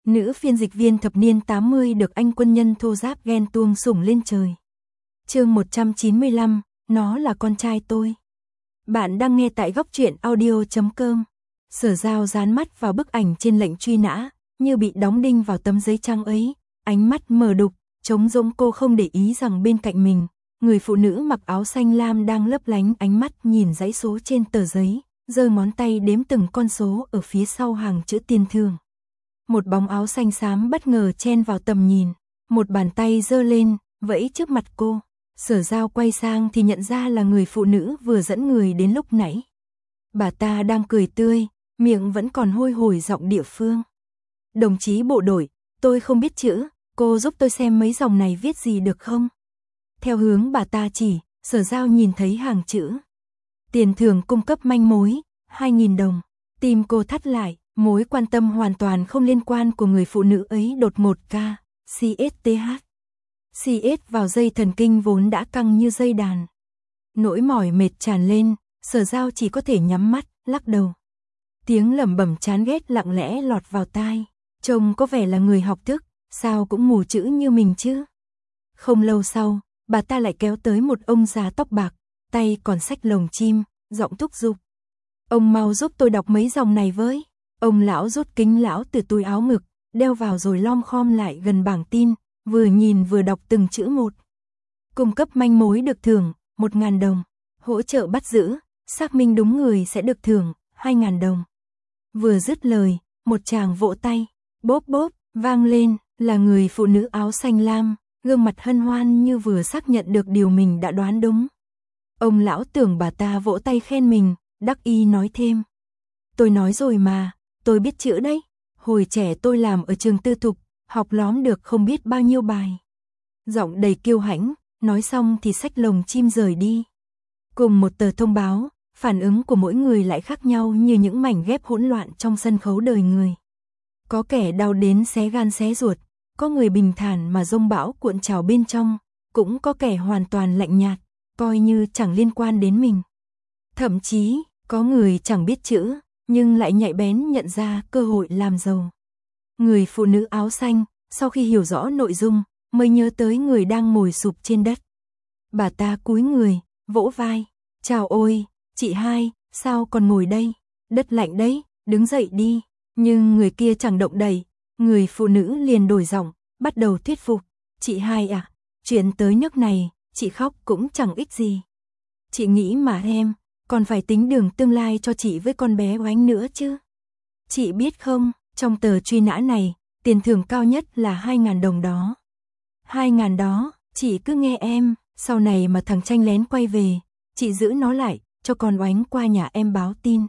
Nữ phiên dịch viên thập niên 80 được anh quân nhân thô giáp ghen tuông sủng lên trời. Chương 195, nó là con trai tôi. Bạn đang nghe tại góc truyện audio.com. Sở Giao dán mắt vào bức ảnh trên lệnh truy nã, như bị đóng đinh vào tấm giấy trắng ấy, ánh mắt mờ đục, trống rỗng. Cô không để ý rằng bên cạnh mình, người phụ nữ mặc áo xanh lam đang lấp lánh ánh mắt nhìn dãy số trên tờ giấy, giơ ngón tay đếm từng con số ở phía sau hàng chữ tiền thưởng. Một bóng áo xanh xám bất ngờ chen vào tầm nhìn, một bàn tay giơ lên, vẫy trước mặt cô. Sở Giao quay sang thì nhận ra là người phụ nữ vừa dẫn người đến lúc nãy. Bà ta đang cười tươi, miệng vẫn còn hôi hổi giọng địa phương. Đồng chí bộ đội, tôi không biết chữ, cô giúp tôi xem mấy dòng này viết gì được không? Theo hướng bà ta chỉ, Sở Giao nhìn thấy hàng chữ. Tiền thưởng cung cấp manh mối, 2.000 đồng. Tim cô thắt lại, mối quan tâm hoàn toàn không liên quan của người phụ nữ ấy đột ngột CSTH. CS vào dây thần kinh vốn đã căng như dây đàn. Nỗi mỏi mệt tràn lên, Sở Giao chỉ có thể nhắm mắt, lắc đầu. Tiếng lẩm bẩm chán ghét lặng lẽ lọt vào tai. Trông có vẻ là người học thức, sao cũng mù chữ như mình chứ. Không lâu sau, bà ta lại kéo tới một ông già tóc bạc, tay còn xách lồng chim, giọng thúc giục. Ông mau giúp tôi đọc mấy dòng này với. Ông lão rút kính lão từ túi áo ngực, đeo vào rồi lom khom lại gần bảng tin, vừa nhìn vừa đọc từng chữ một. Cung cấp manh mối được thưởng, 1.000 đồng. Hỗ trợ bắt giữ, xác minh đúng người sẽ được thưởng, 2.000 đồng. Vừa dứt lời, một tràng vỗ tay, bốp bốp, vang lên, là người phụ nữ áo xanh lam, gương mặt hân hoan như vừa xác nhận được điều mình đã đoán đúng. Ông lão tưởng bà ta vỗ tay khen mình, đắc ý nói thêm. Tôi nói rồi mà, tôi biết chữ đấy. Hồi trẻ tôi làm ở trường tư thục, học lóm được không biết bao nhiêu bài. Giọng đầy kiêu hãnh, nói xong thì xách lồng chim rời đi. Cùng một tờ thông báo, phản ứng của mỗi người lại khác nhau như những mảnh ghép hỗn loạn trong sân khấu đời người. Có kẻ đau đến xé gan xé ruột, có người bình thản mà dông bão cuộn trào bên trong, cũng có kẻ hoàn toàn lạnh nhạt, coi như chẳng liên quan đến mình. Thậm chí, có người chẳng biết chữ, nhưng lại nhạy bén nhận ra cơ hội làm giàu. Người phụ nữ áo xanh, sau khi hiểu rõ nội dung, mới nhớ tới người đang ngồi sụp trên đất. Bà ta cúi người, vỗ vai. Chào ôi, chị hai, sao còn ngồi đây? Đất lạnh đấy, đứng dậy đi. Nhưng người kia chẳng động đậy. Người phụ nữ liền đổi giọng, bắt đầu thuyết phục. Chị hai à, chuyện tới nước này, chị khóc cũng chẳng ích gì. Chị nghĩ mà em, còn phải tính đường tương lai cho chị với con bé Oánh nữa chứ. Chị biết không, trong tờ truy nã này, tiền thưởng cao nhất là 2.000 đồng đó. 2.000 đó, chị cứ nghe em, sau này mà thằng Tranh lén quay về, chị giữ nó lại, cho con Oánh qua nhà em báo tin.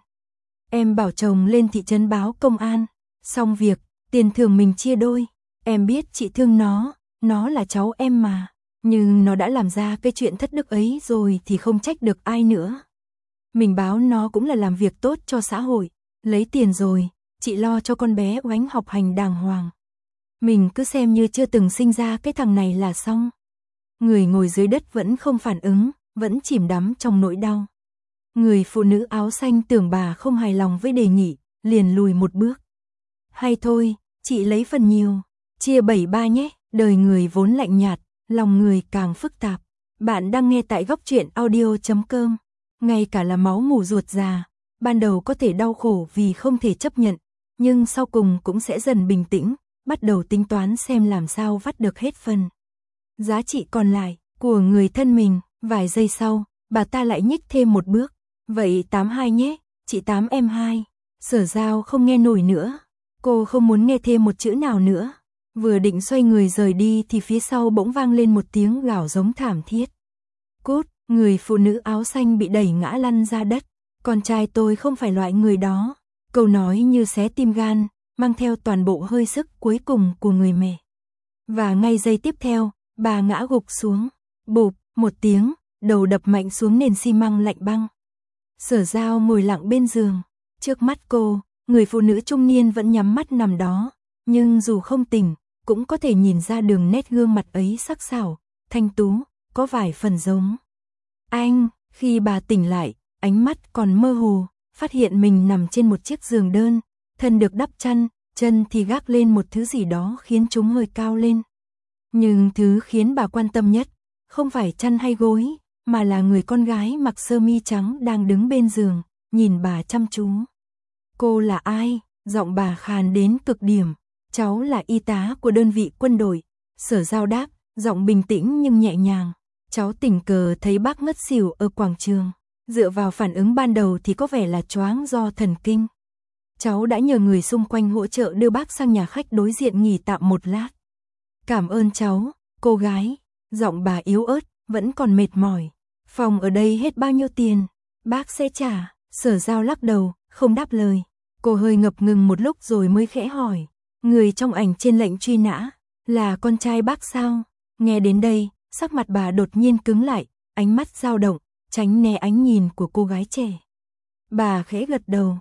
Em bảo chồng lên thị trấn báo công an, xong việc, tiền thưởng mình chia đôi. Em biết chị thương nó là cháu em mà, nhưng nó đã làm ra cái chuyện thất đức ấy rồi thì không trách được ai nữa. Mình báo nó cũng là làm việc tốt cho xã hội, lấy tiền rồi, chị lo cho con bé Oánh học hành đàng hoàng. Mình cứ xem như chưa từng sinh ra cái thằng này là xong. Người ngồi dưới đất vẫn không phản ứng, vẫn chìm đắm trong nỗi đau. Người phụ nữ áo xanh tưởng bà không hài lòng với đề nghị, liền lùi một bước. Hay thôi, chị lấy phần nhiều, chia 7-3 nhé. Đời người vốn lạnh nhạt, lòng người càng phức tạp. Bạn đang nghe tại góc truyện audio.com. Ngay cả là máu mủ ruột già, ban đầu có thể đau khổ vì không thể chấp nhận, nhưng sau cùng cũng sẽ dần bình tĩnh, bắt đầu tính toán xem làm sao vắt được hết phần giá trị còn lại của người thân mình. Vài giây sau, bà ta lại nhích thêm một bước. Vậy 82 nhé, chị 8 em 2. Sở Giao không nghe nổi nữa. Cô không muốn nghe thêm một chữ nào nữa. Vừa định xoay người rời đi thì phía sau bỗng vang lên một tiếng gào giống thảm thiết. Cút, người phụ nữ áo xanh bị đẩy ngã lăn ra đất. Con trai tôi không phải loại người đó. Câu nói như xé tim gan, mang theo toàn bộ hơi sức cuối cùng của người mẹ. Và ngay giây tiếp theo, bà ngã gục xuống. Bụp, một tiếng, đầu đập mạnh xuống nền xi măng lạnh băng. Sở Giao ngồi lặng bên giường. Trước mắt cô, người phụ nữ trung niên vẫn nhắm mắt nằm đó. Nhưng dù không tỉnh, cũng có thể nhìn ra đường nét gương mặt ấy sắc sảo, thanh tú, có vài phần giống. Anh, khi bà tỉnh lại, ánh mắt còn mơ hồ, phát hiện mình nằm trên một chiếc giường đơn, thân được đắp chăn, chân thì gác lên một thứ gì đó khiến chúng hơi cao lên. Nhưng thứ khiến bà quan tâm nhất, không phải chăn hay gối, mà là người con gái mặc sơ mi trắng đang đứng bên giường, nhìn bà chăm chú. Cô là ai? Giọng bà khàn đến cực điểm. Cháu là y tá của đơn vị quân đội. Sở Giao đáp, giọng bình tĩnh nhưng nhẹ nhàng. Cháu tình cờ thấy bác ngất xỉu ở quảng trường. Dựa vào phản ứng ban đầu thì có vẻ là choáng do thần kinh. Cháu đã nhờ người xung quanh hỗ trợ đưa bác sang nhà khách đối diện nghỉ tạm một lát. Cảm ơn cháu, cô gái. Giọng bà yếu ớt, vẫn còn mệt mỏi. Phòng ở đây hết bao nhiêu tiền? Bác sẽ trả. Sở Giao lắc đầu, không đáp lời. Cô hơi ngập ngừng một lúc rồi mới khẽ hỏi. Người trong ảnh trên lệnh truy nã, là con trai bác sao? Nghe đến đây, sắc mặt bà đột nhiên cứng lại, ánh mắt dao động, tránh né ánh nhìn của cô gái trẻ. Bà khẽ gật đầu,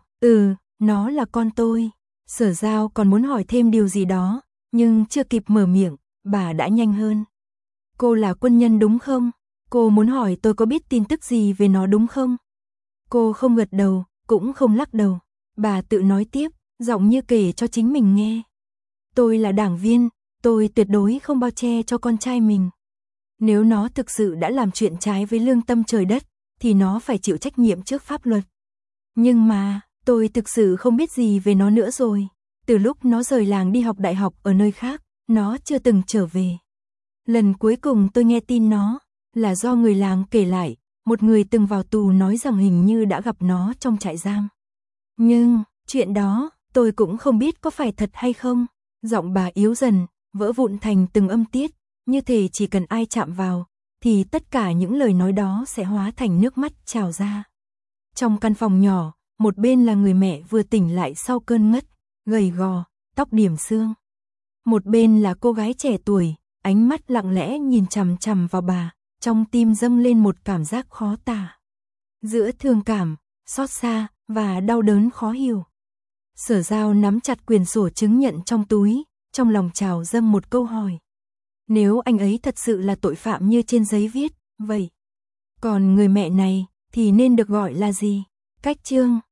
nó là con tôi. Sở Giao còn muốn hỏi thêm điều gì đó, nhưng chưa kịp mở miệng, bà đã nhanh hơn. Cô là quân nhân đúng không? Cô muốn hỏi tôi có biết tin tức gì về nó đúng không? Cô không gật đầu, cũng không lắc đầu. Bà tự nói tiếp, giọng như kể cho chính mình nghe. Tôi là đảng viên, tôi tuyệt đối không bao che cho con trai mình. Nếu nó thực sự đã làm chuyện trái với lương tâm trời đất, thì nó phải chịu trách nhiệm trước pháp luật. Nhưng mà, tôi thực sự không biết gì về nó nữa rồi. Từ lúc nó rời làng đi học đại học ở nơi khác, nó chưa từng trở về. Lần cuối cùng tôi nghe tin nó, là do người làng kể lại, một người từng vào tù nói rằng hình như đã gặp nó trong trại giam. Nhưng, chuyện đó, tôi cũng không biết có phải thật hay không. Giọng bà yếu dần, vỡ vụn thành từng âm tiết, như thể chỉ cần ai chạm vào, thì tất cả những lời nói đó sẽ hóa thành nước mắt trào ra. Trong căn phòng nhỏ, một bên là người mẹ vừa tỉnh lại sau cơn ngất, gầy gò, tóc điểm xương. Một bên là cô gái trẻ tuổi, ánh mắt lặng lẽ nhìn chằm chằm vào bà, trong tim dâng lên một cảm giác khó tả. Giữa thương cảm, xót xa và đau đớn khó hiểu. Sở Giao nắm chặt quyển sổ chứng nhận trong túi, trong lòng trào dâng một câu hỏi. Nếu anh ấy thật sự là tội phạm như trên giấy viết, vậy còn người mẹ này thì nên được gọi là gì? Cách chương